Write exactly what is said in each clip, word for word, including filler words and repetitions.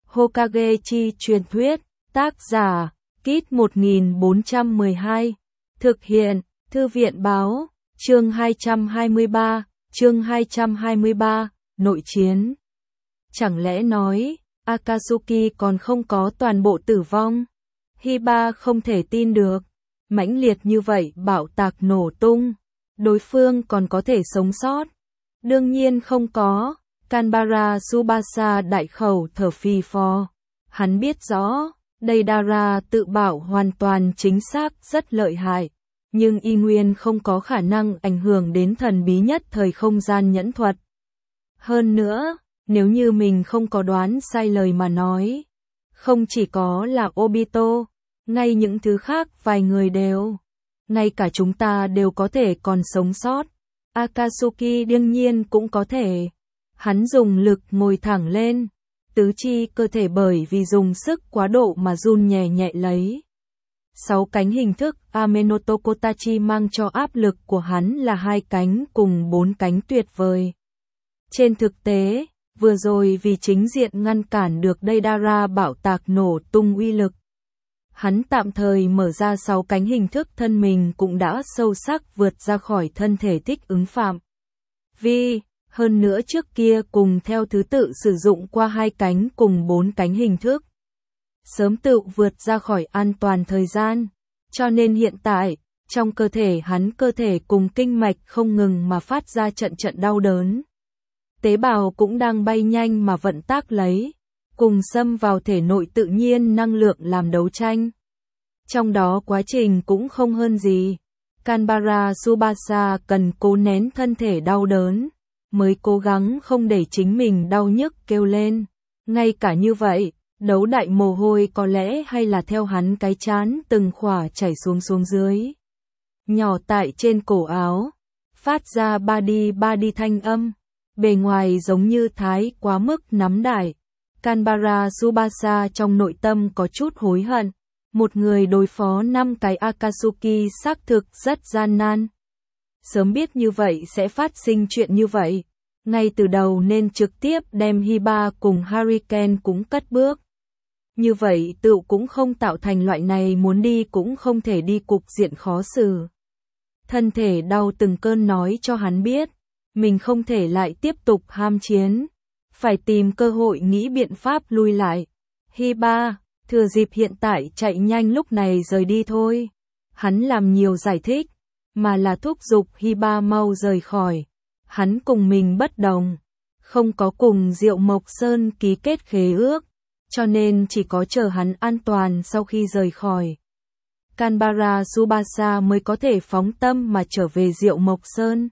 Hokage chi truyền thuyết, tác giả, Kit một nghìn bốn trăm mười hai, thực hiện, Thư viện báo, chương hai trăm hai mươi ba, chương hai trăm hai mươi ba, nội chiến. Chẳng lẽ nói, Akatsuki còn không có toàn bộ tử vong? Hiba không thể tin được, mãnh liệt như vậy bạo tạc nổ tung, đối phương còn có thể sống sót? Đương nhiên không có. Kanbara Tsubasa đại khẩu thở phì phò. Hắn biết rõ, Deidara tự bảo hoàn toàn chính xác rất lợi hại, nhưng y nguyên không có khả năng ảnh hưởng đến thần bí nhất thời không gian nhẫn thuật. Hơn nữa, nếu như mình không có đoán sai lời mà nói, không chỉ có là Obito, ngay những thứ khác vài người đều, ngay cả chúng ta đều có thể còn sống sót. Akatsuki đương nhiên cũng có thể. Hắn dùng lực ngồi thẳng lên, tứ chi cơ thể bởi vì dùng sức quá độ mà run nhẹ nhẹ lấy. Sáu cánh hình thức Amenoto Kotachi mang cho áp lực của hắn là hai cánh cùng bốn cánh tuyệt vời. Trên thực tế, vừa rồi vì chính diện ngăn cản được Deidara bạo tạc nổ tung uy lực, hắn tạm thời mở ra sáu cánh hình thức thân mình cũng đã sâu sắc vượt ra khỏi thân thể thích ứng phạm vi. Hơn nữa trước kia cùng theo thứ tự sử dụng qua hai cánh cùng bốn cánh hình thức, sớm tự vượt ra khỏi an toàn thời gian, cho nên hiện tại, trong cơ thể hắn cơ thể cùng kinh mạch không ngừng mà phát ra trận trận đau đớn. Tế bào cũng đang bay nhanh mà vận tác lấy, cùng xâm vào thể nội tự nhiên năng lượng làm đấu tranh. Trong đó quá trình cũng không hơn gì. Kanbara Tsubasa cần cố nén thân thể đau đớn, mới cố gắng không để chính mình đau nhức kêu lên. Ngay cả như vậy, đấu đại mồ hôi có lẽ hay là theo hắn cái chán từng khỏa chảy xuống xuống dưới. Nhỏ tại trên cổ áo, phát ra ba đi ba đi thanh âm, bề ngoài giống như thái quá mức nắm đại. Kanbara Tsubasa trong nội tâm có chút hối hận, một người đối phó năm cái Akatsuki xác thực rất gian nan. Sớm biết như vậy sẽ phát sinh chuyện như vậy, ngay từ đầu nên trực tiếp đem Hiba cùng Hurricane cũng cất bước. Như vậy tự cũng không tạo thành loại này muốn đi cũng không thể đi cục diện khó xử. Thân thể đau từng cơn nói cho hắn biết, mình không thể lại tiếp tục ham chiến, phải tìm cơ hội nghĩ biện pháp lui lại. Hiba, thừa dịp hiện tại chạy nhanh lúc này rời đi thôi. Hắn làm nhiều giải thích, mà là thúc giục Hiba mau rời khỏi. Hắn cùng mình bất đồng, không có cùng Diệu Mộc Sơn ký kết khế ước, cho nên chỉ có chờ hắn an toàn sau khi rời khỏi Kanbara Tsubasa mới có thể phóng tâm mà trở về Diệu Mộc Sơn.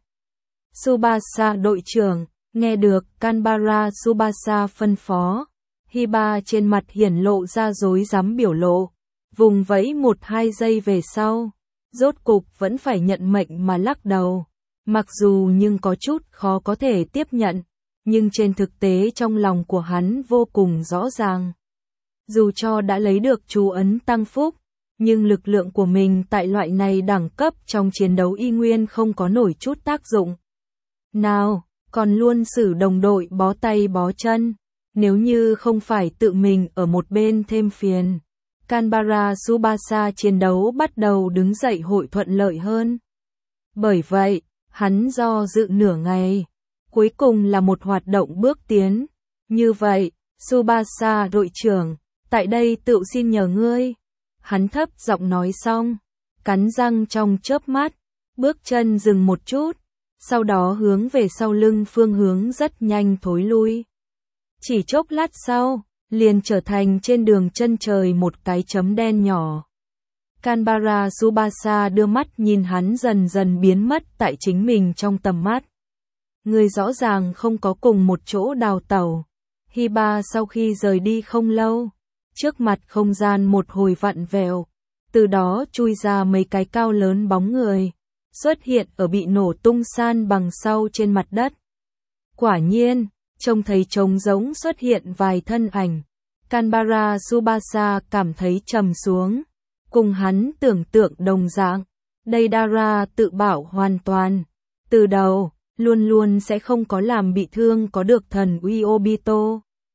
Tsubasa đội trưởng, nghe được Kanbara Tsubasa phân phó, Hiba trên mặt hiển lộ ra rối rắm biểu lộ, vùng vẫy một hai giây về sau, rốt cục vẫn phải nhận mệnh mà lắc đầu. Mặc dù nhưng có chút khó có thể tiếp nhận, nhưng trên thực tế trong lòng của hắn vô cùng rõ ràng. Dù cho đã lấy được chú ấn tăng phúc, nhưng lực lượng của mình tại loại này đẳng cấp trong chiến đấu y nguyên không có nổi chút tác dụng nào, còn luôn xử đồng đội bó tay bó chân, nếu như không phải tự mình ở một bên thêm phiền. Kanbara Tsubasa chiến đấu bắt đầu đứng dậy hội thuận lợi hơn. Bởi vậy, hắn do dự nửa ngày, cuối cùng là một hoạt động bước tiến. Như vậy, Tsubasa đội trưởng, tại đây tự xin nhờ ngươi. Hắn thấp giọng nói xong, cắn răng trong chớp mắt, bước chân dừng một chút, sau đó hướng về sau lưng phương hướng rất nhanh thối lui. Chỉ chốc lát sau, liền trở thành trên đường chân trời một cái chấm đen nhỏ. Kanbara Tsubasa đưa mắt nhìn hắn dần dần biến mất tại chính mình trong tầm mắt. Người rõ ràng không có cùng một chỗ đào tẩu. Hiba sau khi rời đi không lâu, trước mặt không gian một hồi vặn vẹo, từ đó chui ra mấy cái cao lớn bóng người, xuất hiện ở bị nổ tung san bằng sau trên mặt đất. Quả nhiên, trông thấy trống rỗng xuất hiện vài thân ảnh. Kanbara Tsubasa cảm thấy trầm xuống. Cùng hắn tưởng tượng đồng dạng, Deidara tự bảo hoàn toàn, từ đầu, luôn luôn sẽ không có làm bị thương có được thần uy Obito.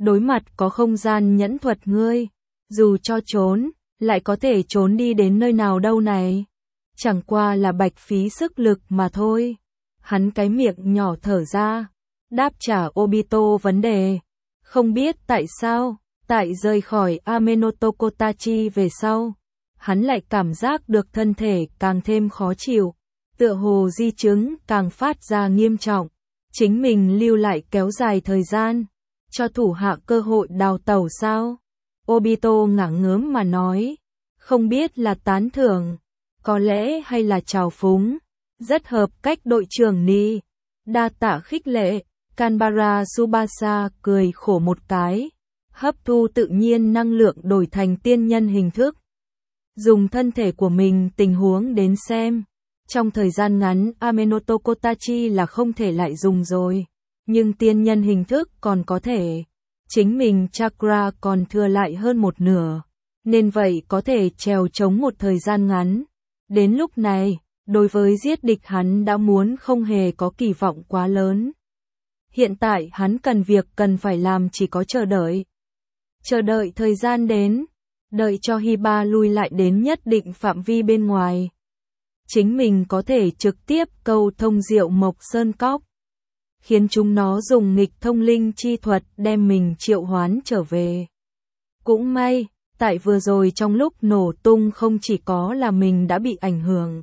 đối mặt có không gian nhẫn thuật ngươi, dù cho trốn, lại có thể trốn đi đến nơi nào đâu này. Chẳng qua là bạch phí sức lực mà thôi. Hắn cái miệng nhỏ thở ra, đáp trả Obito vấn đề. Không biết tại sao, tại rời khỏi Amenotokotachi về sau, hắn lại cảm giác được thân thể càng thêm khó chịu, tựa hồ di chứng càng phát ra nghiêm trọng. Chính mình lưu lại kéo dài thời gian, cho thủ hạ cơ hội đào tẩu sao? Obito ngả ngớm mà nói, không biết là tán thưởng, có lẽ hay là trào phúng, rất hợp cách đội trưởng Ni. Đa tạ khích lệ, Kanbara Tsubasa cười khổ một cái, hấp thu tự nhiên năng lượng đổi thành tiên nhân hình thức. Dùng thân thể của mình tình huống đến xem. Trong thời gian ngắn Amenotokotachi là không thể lại dùng rồi, nhưng tiên nhân hình thức còn có thể. Chính mình chakra còn thừa lại hơn một nửa, nên vậy có thể trèo chống một thời gian ngắn. Đến lúc này, đối với giết địch hắn đã muốn không hề có kỳ vọng quá lớn. Hiện tại hắn cần việc cần phải làm chỉ có chờ đợi. Chờ đợi thời gian đến, đợi cho Hiba lui lại đến nhất định phạm vi bên ngoài. Chính mình có thể trực tiếp câu thông Diệu Mộc Sơn Cốc, khiến chúng nó dùng nghịch thông linh chi thuật đem mình triệu hoán trở về. Cũng may, tại vừa rồi trong lúc nổ tung không chỉ có là mình đã bị ảnh hưởng.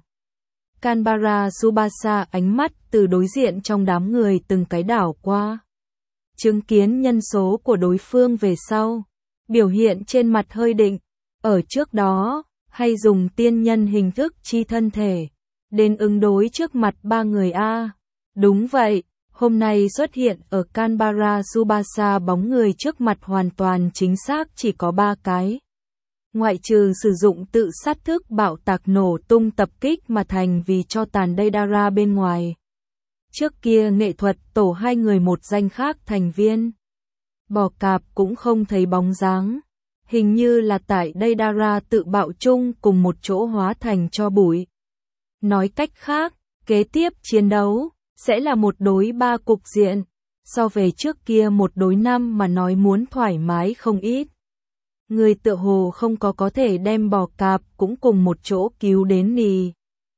Kanbara Tsubasa ánh mắt từ đối diện trong đám người từng cái đảo qua. Chứng kiến nhân số của đối phương về sau, biểu hiện trên mặt hơi định, ở trước đó, hay dùng tiên nhân hình thức chi thân thể, đến ứng đối trước mặt ba người A. Đúng vậy, hôm nay xuất hiện ở Kanbara Tsubasa bóng người trước mặt hoàn toàn chính xác chỉ có ba cái. Ngoại trừ sử dụng tự sát thức bạo tạc nổ tung tập kích mà thành vì cho tàn Deidara bên ngoài. Trước kia nghệ thuật tổ hai người một danh khác thành viên. Bò cạp cũng không thấy bóng dáng. Hình như là tại Deidara tự bạo chung cùng một chỗ hóa thành cho bụi. Nói cách khác, kế tiếp chiến đấu sẽ là một đối ba cục diện, so về trước kia một đối năm mà nói muốn thoải mái không ít. Người tựa hồ không có có thể đem bò cạp cũng cùng một chỗ cứu đến nì.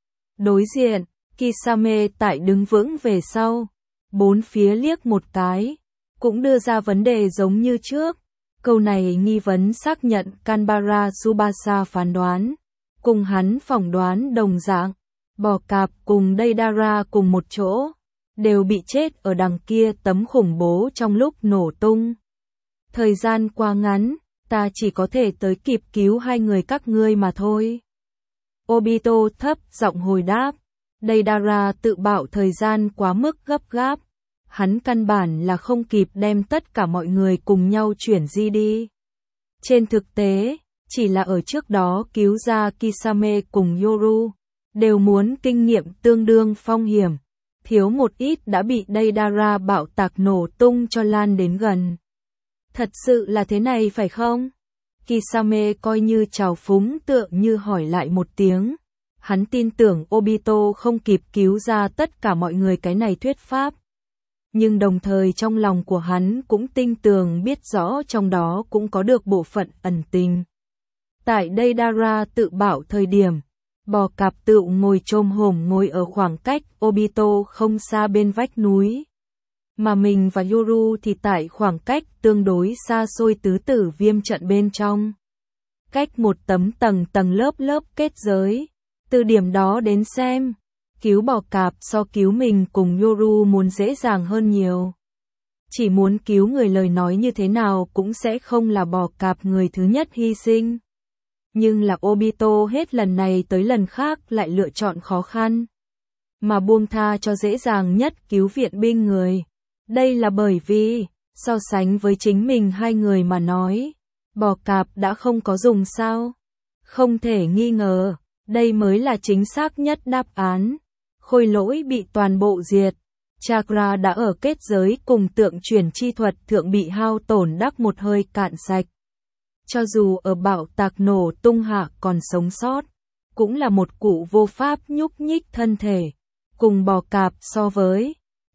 Đối diện, Kisame tại đứng vững về sau, bốn phía liếc một cái, cũng đưa ra vấn đề giống như trước. Câu này nghi vấn xác nhận Kanbara Tsubasa phán đoán, cùng hắn phỏng đoán đồng dạng, bò cạp cùng Deidara cùng một chỗ, đều bị chết ở đằng kia tấm khủng bố trong lúc nổ tung. Thời gian quá ngắn, ta chỉ có thể tới kịp cứu hai người các ngươi mà thôi. Obito thấp giọng hồi đáp, Deidara tự bạo thời gian quá mức gấp gáp. Hắn căn bản là không kịp đem tất cả mọi người cùng nhau chuyển di đi. Trên thực tế, chỉ là ở trước đó cứu ra Kisame cùng Yoru, đều muốn kinh nghiệm tương đương phong hiểm, thiếu một ít đã bị Deidara bạo tạc nổ tung cho lan đến gần. Thật sự là thế này phải không? Kisame coi như trào phúng tựa như hỏi lại một tiếng. Hắn tin tưởng Obito không kịp cứu ra tất cả mọi người cái này thuyết pháp. Nhưng đồng thời trong lòng của hắn cũng tinh tường biết rõ trong đó cũng có được bộ phận ẩn tình. Tại Deidara tự bạo thời điểm, bò cạp tựu ngồi chôm hổm ngồi ở khoảng cách Obito không xa bên vách núi. Mà mình và Yoru thì tại khoảng cách tương đối xa xôi tứ tử viêm trận bên trong. Cách một tấm tầng tầng lớp lớp kết giới. Từ điểm đó đến xem, cứu bò cạp so cứu mình cùng Yoru muốn dễ dàng hơn nhiều. Chỉ muốn cứu người lời nói như thế nào cũng sẽ không là bò cạp người thứ nhất hy sinh. Nhưng là Obito hết lần này tới lần khác lại lựa chọn khó khăn. Mà buông tha cho dễ dàng nhất cứu viện binh người. Đây là bởi vì, so sánh với chính mình hai người mà nói, bò cạp đã không có dùng sao. Không thể nghi ngờ, đây mới là chính xác nhất đáp án. Khôi lỗi bị toàn bộ diệt. Chakra đã ở kết giới cùng tượng chuyển chi thuật thượng bị hao tổn đắc một hơi cạn sạch. Cho dù ở bạo tạc nổ tung hạ còn sống sót, cũng là một cụ vô pháp nhúc nhích thân thể. Cùng bò cạp so với,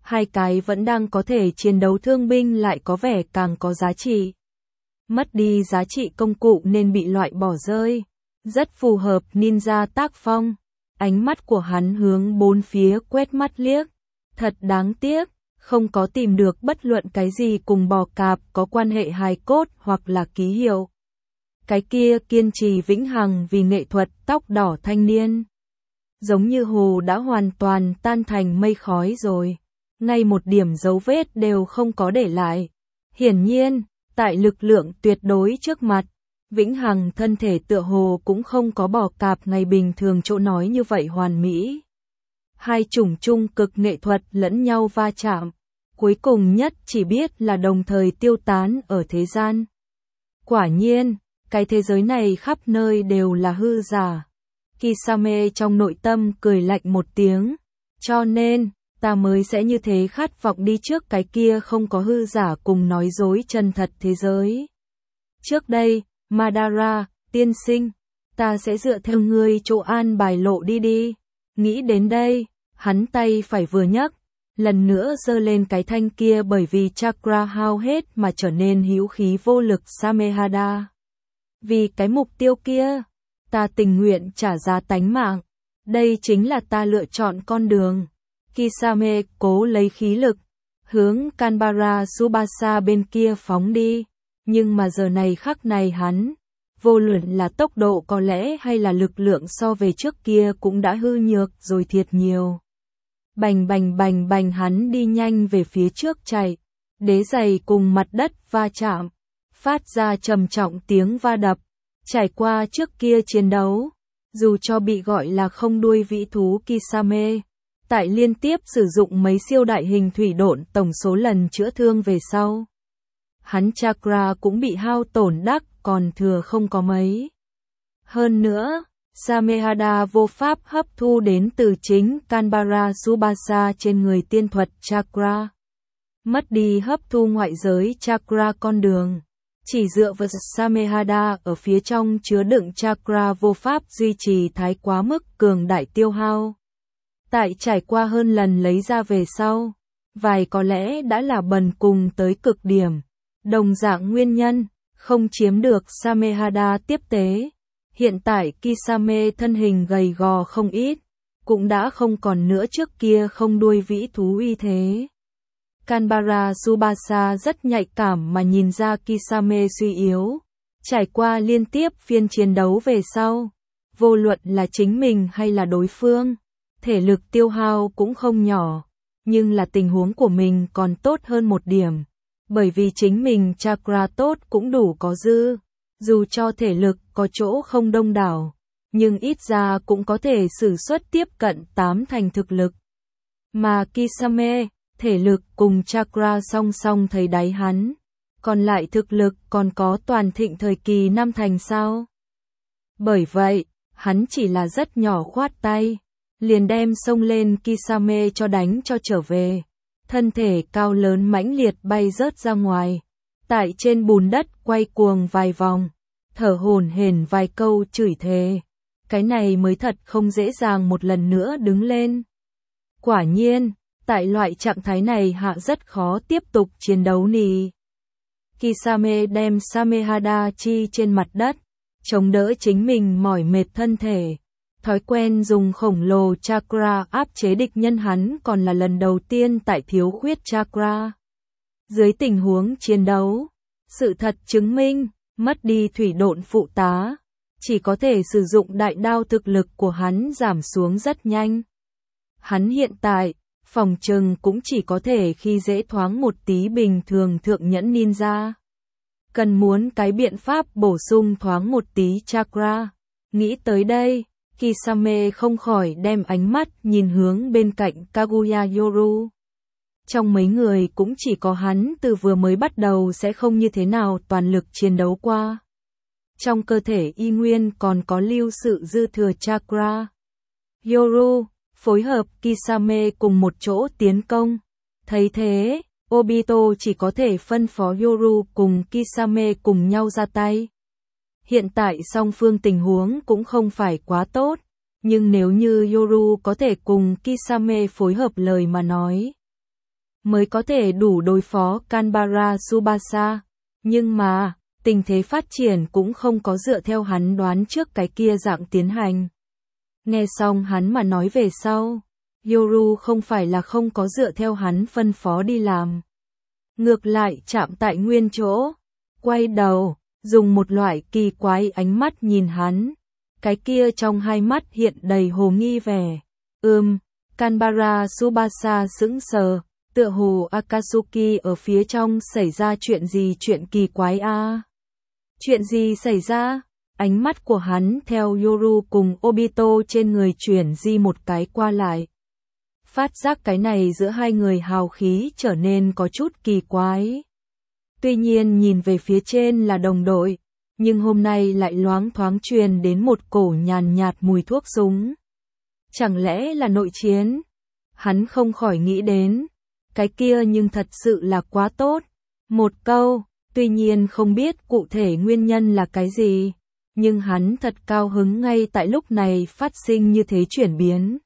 Hai cái vẫn đang có thể chiến đấu thương binh lại có vẻ càng có giá trị. Mất đi giá trị công cụ nên bị loại bỏ rơi. Rất phù hợp ninja tác phong. Ánh mắt của hắn hướng bốn phía quét mắt liếc. Thật đáng tiếc, không có tìm được bất luận cái gì cùng bò cạp có quan hệ hài cốt hoặc là ký hiệu. Cái kia kiên trì vĩnh hằng vì nghệ thuật tóc đỏ thanh niên. Giống như hồ đã hoàn toàn tan thành mây khói rồi. Ngay một điểm dấu vết đều không có để lại. Hiển nhiên, tại lực lượng tuyệt đối trước mặt, vĩnh hằng thân thể tựa hồ cũng không có bò cạp ngày bình thường chỗ nói như vậy hoàn mỹ. Hai chủng chung cực nghệ thuật lẫn nhau va chạm, cuối cùng nhất chỉ biết là đồng thời tiêu tán ở thế gian. Quả nhiên, cái thế giới này khắp nơi đều là hư giả. Kisame trong nội tâm cười lạnh một tiếng, cho nên, ta mới sẽ như thế khát vọng đi trước cái kia không có hư giả cùng nói dối chân thật thế giới. Trước đây, Madara, tiên sinh, ta sẽ dựa theo ngươi chỗ an bài lộ đi đi. Nghĩ đến đây, hắn tay phải vừa nhấc, lần nữa giơ lên cái thanh kia bởi vì chakra hao hết mà trở nên hữu khí vô lực Samehada. Vì cái mục tiêu kia, ta tình nguyện trả giá tánh mạng. Đây chính là ta lựa chọn con đường. Kisame cố lấy khí lực, hướng Kanbara Tsubasa bên kia phóng đi. Nhưng mà giờ này khắc này hắn, vô luận là tốc độ có lẽ hay là lực lượng so về trước kia cũng đã hư nhược rồi thiệt nhiều. Bành bành bành bành hắn đi nhanh về phía trước chạy, đế giày cùng mặt đất va chạm, phát ra trầm trọng tiếng va đập, trải qua trước kia chiến đấu, dù cho bị gọi là không đuôi vĩ thú Kisame, tại liên tiếp sử dụng mấy siêu đại hình thủy độn tổng số lần chữa thương về sau. Hắn chakra cũng bị hao tổn đắc còn thừa không có mấy. Hơn nữa, Samehada vô pháp hấp thu đến từ chính Kanbara Tsubasa trên người tiên thuật chakra. Mất đi hấp thu ngoại giới chakra con đường. Chỉ dựa vào Samehada ở phía trong chứa đựng chakra vô pháp duy trì thái quá mức cường đại tiêu hao. Tại trải qua hơn lần lấy ra về sau, vài có lẽ đã là bần cùng tới cực điểm. Đồng dạng nguyên nhân, không chiếm được Samehada tiếp tế. Hiện tại Kisame thân hình gầy gò không ít, cũng đã không còn nữa trước kia không đuôi vĩ thú uy thế. Kanbara Tsubasa rất nhạy cảm mà nhìn ra Kisame suy yếu. Trải qua liên tiếp phiên chiến đấu về sau, vô luận là chính mình hay là đối phương, thể lực tiêu hao cũng không nhỏ, nhưng là tình huống của mình còn tốt hơn một điểm. Bởi vì chính mình chakra tốt cũng đủ có dư, dù cho thể lực có chỗ không đông đảo, nhưng ít ra cũng có thể sử xuất tiếp cận tám thành thực lực. Mà Kisame, thể lực cùng chakra song song thấy đáy hắn, còn lại thực lực còn có toàn thịnh thời kỳ năm thành sao. Bởi vậy, hắn chỉ là rất nhỏ khoát tay, liền đem xông lên Kisame cho đánh cho trở về. Thân thể cao lớn mãnh liệt bay rớt ra ngoài, tại trên bùn đất quay cuồng vài vòng, thở hổn hển vài câu chửi thề. Cái này mới thật không dễ dàng một lần nữa đứng lên. Quả nhiên, tại loại trạng thái này hạ rất khó tiếp tục chiến đấu nì. Kisame đem Samehada chi trên mặt đất, chống đỡ chính mình mỏi mệt thân thể. Thói quen dùng khổng lồ chakra áp chế địch nhân hắn còn là lần đầu tiên tại thiếu khuyết chakra. Dưới tình huống chiến đấu, sự thật chứng minh, mất đi thủy độn phụ tá, chỉ có thể sử dụng đại đao thực lực của hắn giảm xuống rất nhanh. Hắn hiện tại, phòng trừng cũng chỉ có thể khi dễ thoáng một tí bình thường thượng nhẫn ninja. Cần muốn cái biện pháp bổ sung thoáng một tí chakra. Nghĩ tới đây, Kisame không khỏi đem ánh mắt nhìn hướng bên cạnh Kaguya Yoru. Trong mấy người cũng chỉ có hắn từ vừa mới bắt đầu sẽ không như thế nào toàn lực chiến đấu qua. Trong cơ thể y nguyên còn có lưu sự dư thừa chakra. Yoru, phối hợp Kisame cùng một chỗ tiến công. Thấy thế, Obito chỉ có thể phân phó Yoru cùng Kisame cùng nhau ra tay. Hiện tại song phương tình huống cũng không phải quá tốt, nhưng nếu như Yoru có thể cùng Kisame phối hợp lời mà nói, mới có thể đủ đối phó Canberra Tsubasa. Nhưng mà, tình thế phát triển cũng không có dựa theo hắn đoán trước cái kia dạng tiến hành. Nghe xong hắn mà nói về sau, Yoru không phải là không có dựa theo hắn phân phó đi làm. Ngược lại chạm tại nguyên chỗ, quay đầu, dùng một loại kỳ quái ánh mắt nhìn hắn. Cái kia trong hai mắt hiện đầy hồ nghi vẻ. Ừm, Canberra Tsubasa sững sờ, tựa hồ Akatsuki ở phía trong xảy ra chuyện gì chuyện kỳ quái a? À? Chuyện gì xảy ra? Ánh mắt của hắn theo Yoru cùng Obito trên người chuyển di một cái qua lại. Phát giác cái này giữa hai người hào khí trở nên có chút kỳ quái. Tuy nhiên nhìn về phía trên là đồng đội, nhưng hôm nay lại loáng thoáng truyền đến một cổ nhàn nhạt mùi thuốc súng. Chẳng lẽ là nội chiến? Hắn không khỏi nghĩ đến, cái kia nhưng thật sự là quá tốt. Một câu, tuy nhiên không biết cụ thể nguyên nhân là cái gì, nhưng hắn thật cao hứng ngay tại lúc này phát sinh như thế chuyển biến.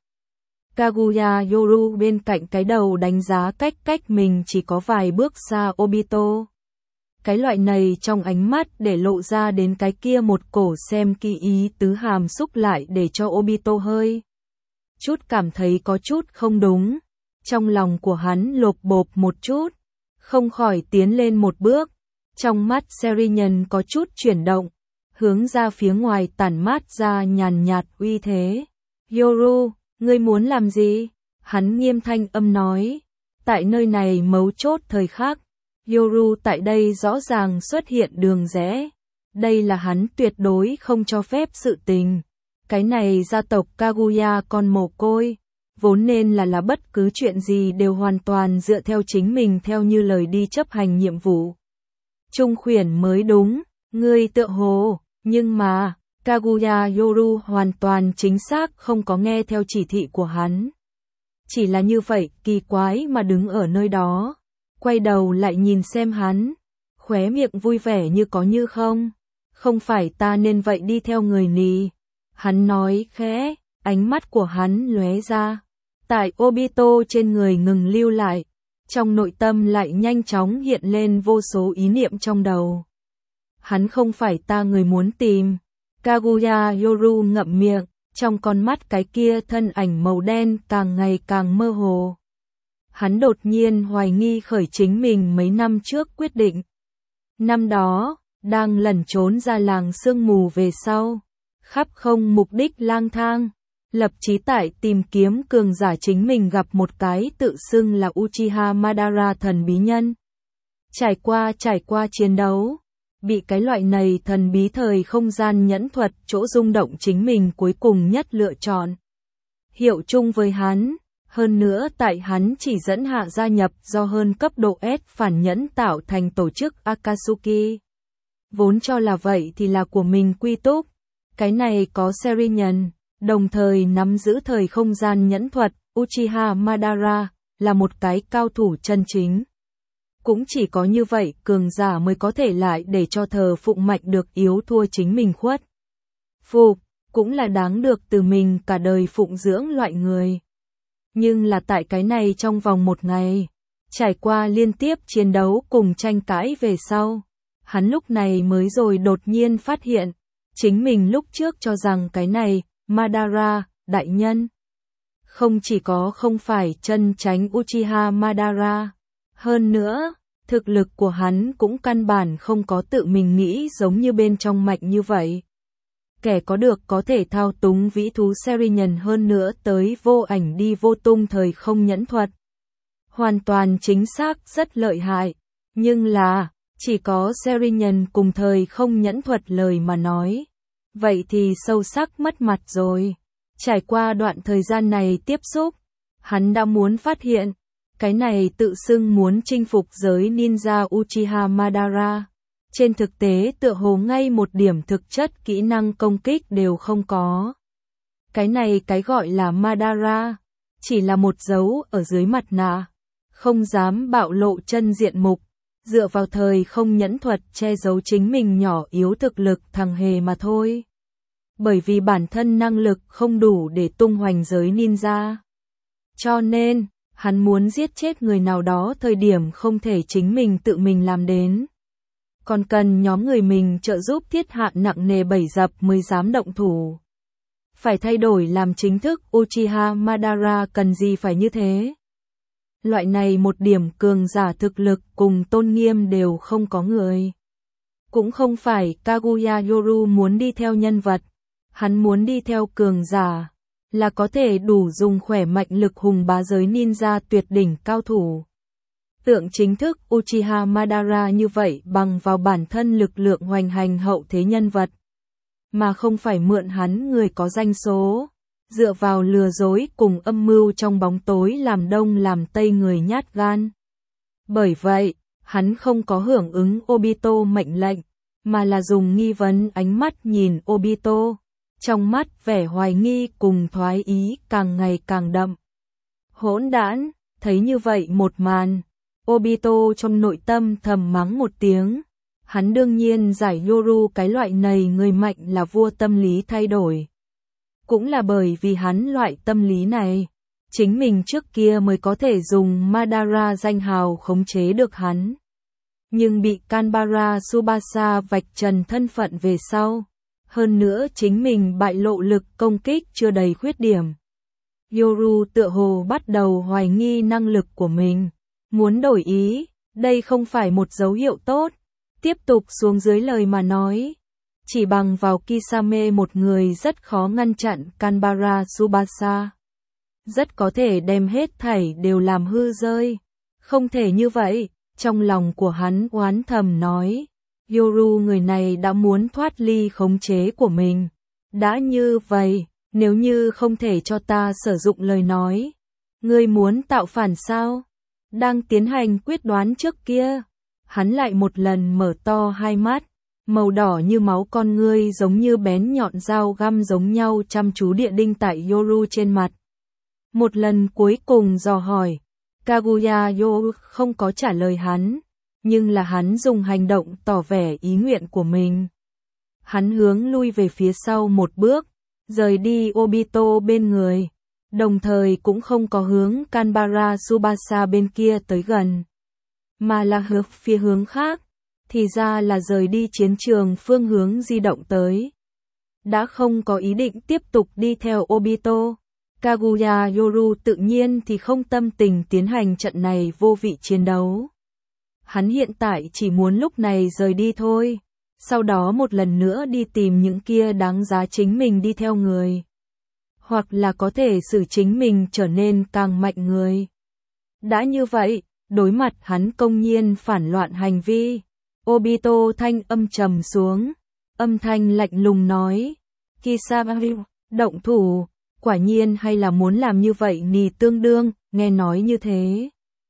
Kaguya Yoru bên cạnh cái đầu đánh giá cách cách mình chỉ có vài bước xa Obito. Cái loại này trong ánh mắt để lộ ra đến cái kia một cổ xem kỹ ý tứ hàm xúc lại để cho Obito hơi chút cảm thấy có chút không đúng. Trong lòng của hắn lộp bộp một chút, không khỏi tiến lên một bước. Trong mắt Serinhân có chút chuyển động, hướng ra phía ngoài tản mát ra nhàn nhạt uy thế. Yoru, ngươi muốn làm gì? Hắn nghiêm thanh âm nói. Tại nơi này mấu chốt thời khắc, Yoru tại đây rõ ràng xuất hiện đường rẽ. Đây là hắn tuyệt đối không cho phép sự tình. Cái này gia tộc Kaguya con mồ côi, vốn nên là là bất cứ chuyện gì đều hoàn toàn dựa theo chính mình theo như lời đi chấp hành nhiệm vụ. Trung khuyển mới đúng, ngươi tựa hồ, nhưng mà, Kaguya Yoru hoàn toàn chính xác không có nghe theo chỉ thị của hắn. Chỉ là như vậy, kỳ quái mà đứng ở nơi đó, quay đầu lại nhìn xem hắn, khóe miệng vui vẻ như có như không. Không phải ta nên vậy đi theo người nì. Hắn nói khẽ, ánh mắt của hắn lóe ra. Tại Obito trên người ngừng lưu lại, trong nội tâm lại nhanh chóng hiện lên vô số ý niệm trong đầu. Hắn không phải ta người muốn tìm. Kaguya Yoru ngậm miệng, trong con mắt cái kia thân ảnh màu đen càng ngày càng mơ hồ. Hắn đột nhiên hoài nghi khởi chính mình mấy năm trước quyết định. Năm đó, đang lẩn trốn ra làng sương mù về sau, khắp không mục đích lang thang, lập chí tại tìm kiếm cường giả chính mình gặp một cái tự xưng là Uchiha Madara thần bí nhân. Trải qua trải qua chiến đấu, bị cái loại này thần bí thời không gian nhẫn thuật chỗ rung động chính mình cuối cùng nhất lựa chọn. Hiệu chung với hắn, hơn nữa tại hắn chỉ dẫn hạ gia nhập do hơn cấp độ S phản nhẫn tạo thành tổ chức Akatsuki. Vốn cho là vậy thì là của mình quy túc. Cái này có Serinhân, đồng thời nắm giữ thời không gian nhẫn thuật, Uchiha Madara, là một cái cao thủ chân chính. Cũng chỉ có như vậy cường giả mới có thể lại để cho thờ phụng mạch được yếu thua chính mình khuất. Phục, cũng là đáng được từ mình cả đời phụng dưỡng loại người. Nhưng là tại cái này trong vòng một ngày, trải qua liên tiếp chiến đấu cùng tranh cãi về sau, hắn lúc này mới rồi đột nhiên phát hiện, chính mình lúc trước cho rằng cái này, Madara, đại nhân, không chỉ có không phải chân chánh Uchiha Madara, hơn nữa, thực lực của hắn cũng căn bản không có tự mình nghĩ giống như bên trong mạch như vậy. Kẻ có được có thể thao túng vĩ thú Serinhân hơn nữa tới vô ảnh đi vô tung thời không nhẫn thuật. Hoàn toàn chính xác rất lợi hại, nhưng là, chỉ có Serinhân cùng thời không nhẫn thuật lời mà nói. Vậy thì sâu sắc mất mặt rồi. Trải qua đoạn thời gian này tiếp xúc, hắn đã muốn phát hiện, cái này tự xưng muốn chinh phục giới ninja Uchiha Madara. Trên thực tế tựa hồ ngay một điểm thực chất kỹ năng công kích đều không có. Cái này cái gọi là Madara, chỉ là một dấu ở dưới mặt nạ, không dám bạo lộ chân diện mục, dựa vào thời không nhẫn thuật che giấu chính mình nhỏ yếu thực lực thằng hề mà thôi. Bởi vì bản thân năng lực không đủ để tung hoành giới ninja. Cho nên, Hắn muốn giết chết người nào đó thời điểm không thể chính mình tự mình làm đến. Còn cần nhóm người mình trợ giúp thiết hạn nặng nề bảy dập mới dám động thủ. Phải thay đổi làm chính thức Uchiha Madara cần gì phải như thế. Loại này một điểm cường giả thực lực cùng tôn nghiêm đều không có người. Cũng không phải Kaguya Yoru muốn đi theo nhân vật, hắn muốn đi theo cường giả, là có thể đủ dùng khỏe mạnh lực hùng bá giới ninja tuyệt đỉnh cao thủ. Tượng chính thức Uchiha Madara như vậy bằng vào bản thân lực lượng hoành hành hậu thế nhân vật, mà không phải mượn hắn người có danh số, dựa vào lừa dối cùng âm mưu trong bóng tối làm đông làm tây người nhát gan. Bởi vậy, hắn không có hưởng ứng Obito mệnh lệnh, mà là dùng nghi vấn ánh mắt nhìn Obito, trong mắt vẻ hoài nghi cùng thoái ý càng ngày càng đậm. Hỗn đản, thấy như vậy một màn, Obito trong nội tâm thầm mắng một tiếng. Hắn đương nhiên giải Yoru cái loại này người mạnh là vua tâm lý thay đổi. Cũng là bởi vì hắn loại tâm lý này, chính mình trước kia mới có thể dùng Madara danh hào khống chế được hắn. Nhưng bị Kanbara Tsubasa vạch trần thân phận về sau. Hơn nữa chính mình bại lộ lực công kích chưa đầy khuyết điểm. Yoru tựa hồ bắt đầu hoài nghi năng lực của mình. Muốn đổi ý, đây không phải một dấu hiệu tốt. Tiếp tục xuống dưới lời mà nói. Chỉ bằng vào Kisame một người rất khó ngăn chặn Kanbara Tsubasa. Rất có thể đem hết thảy đều làm hư rơi. Không thể như vậy, trong lòng của hắn oán thầm nói. Yoru người này đã muốn thoát ly khống chế của mình. Đã như vậy, nếu như không thể cho ta sử dụng lời nói. Ngươi muốn tạo phản sao? Đang tiến hành quyết đoán trước kia. Hắn lại một lần mở to hai mắt. Màu đỏ như máu con ngươi giống như bén nhọn dao găm giống nhau chăm chú địa đinh tại Yoru trên mặt. Một lần cuối cùng dò hỏi. Kaguya Yoru không có trả lời hắn. Nhưng là hắn dùng hành động tỏ vẻ ý nguyện của mình. Hắn hướng lui về phía sau một bước, rời đi Obito bên người, đồng thời cũng không có hướng Kanbara Tsubasa bên kia tới gần, mà là hướng phía hướng khác, thì ra là rời đi chiến trường phương hướng di động tới. Đã không có ý định tiếp tục đi theo Obito, Kaguya Yoru tự nhiên thì không tâm tình tiến hành trận này vô vị chiến đấu. Hắn hiện tại chỉ muốn lúc này rời đi thôi, sau đó một lần nữa đi tìm những kia đáng giá chính mình đi theo người. Hoặc là có thể xử chính mình trở nên càng mạnh người. Đã như vậy, đối mặt hắn công nhiên phản loạn hành vi, Obito thanh âm trầm xuống, âm thanh lạnh lùng nói, Kisame, động thủ, quả nhiên hay là muốn làm như vậy nì tương đương, nghe nói như thế.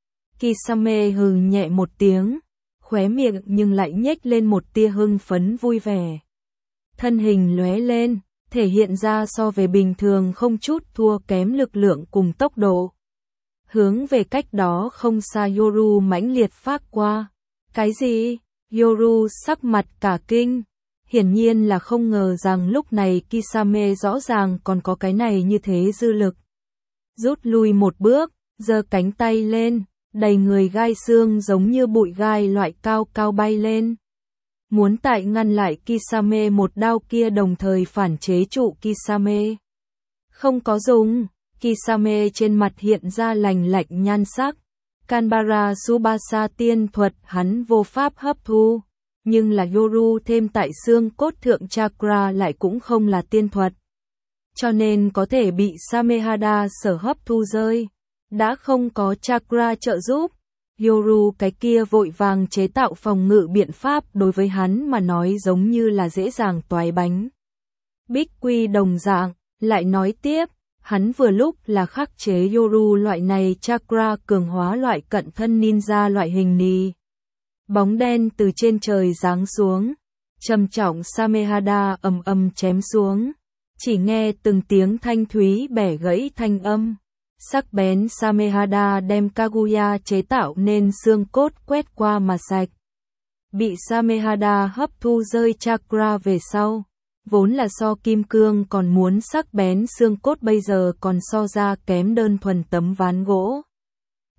Kisame hừ nhẹ một tiếng, khóe miệng nhưng lại nhếch lên một tia hưng phấn vui vẻ. Thân hình lóe lên, thể hiện ra so về bình thường không chút thua kém lực lượng cùng tốc độ. Hướng về cách đó không xa Yoru mãnh liệt phát qua. Cái gì? Yoru sắc mặt cả kinh. Hiển nhiên là không ngờ rằng lúc này Kisame rõ ràng còn có cái này như thế dư lực. Rút lui một bước, giơ cánh tay lên. Đầy người gai xương giống như bụi gai loại cao cao bay lên. Muốn tại ngăn lại Kisame một đao kia đồng thời phản chế trụ Kisame. Không có dùng, Kisame trên mặt hiện ra lành lạnh nhan sắc. Kanbara Tsubasa tiên thuật hắn vô pháp hấp thu. Nhưng là Yoru thêm tại xương cốt thượng chakra lại cũng không là tiên thuật. Cho nên có thể bị Samehada sở hấp thu rơi. Đã không có chakra trợ giúp, Yoru cái kia vội vàng chế tạo phòng ngự biện pháp đối với hắn mà nói giống như là dễ dàng toái bánh. Bích Quy đồng dạng, lại nói tiếp, hắn vừa lúc là khắc chế Yoru loại này chakra cường hóa loại cận thân ninja loại hình nì. Bóng đen từ trên trời giáng xuống, trầm trọng Samehada ầm ầm chém xuống, chỉ nghe từng tiếng thanh thúy bẻ gãy thanh âm. Sắc bén Samehada đem Kaguya chế tạo nên xương cốt quét qua mà sạch. Bị Samehada hấp thu rơi chakra về sau, vốn là so kim cương còn muốn sắc bén xương cốt bây giờ còn so ra kém đơn thuần tấm ván gỗ.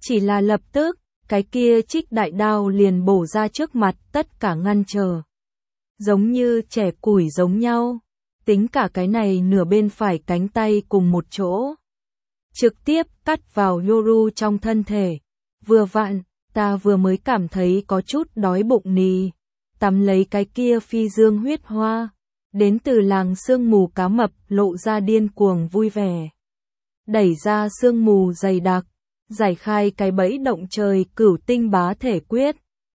Chỉ là lập tức, cái kia trích đại đao liền bổ ra trước mặt, tất cả ngăn trở. Giống như trẻ củi giống nhau, tính cả cái này nửa bên phải cánh tay cùng một chỗ. Trực tiếp cắt vào Yoru trong thân thể. Vừa vặn, ta vừa mới cảm thấy có chút đói bụng nì. Tắm lấy cái kia phi dương huyết hoa. Đến từ làng sương mù cá mập lộ ra điên cuồng vui vẻ. Đẩy ra sương mù dày đặc, giải khai cái bẫy động trời cửu tinh bá thể quyết.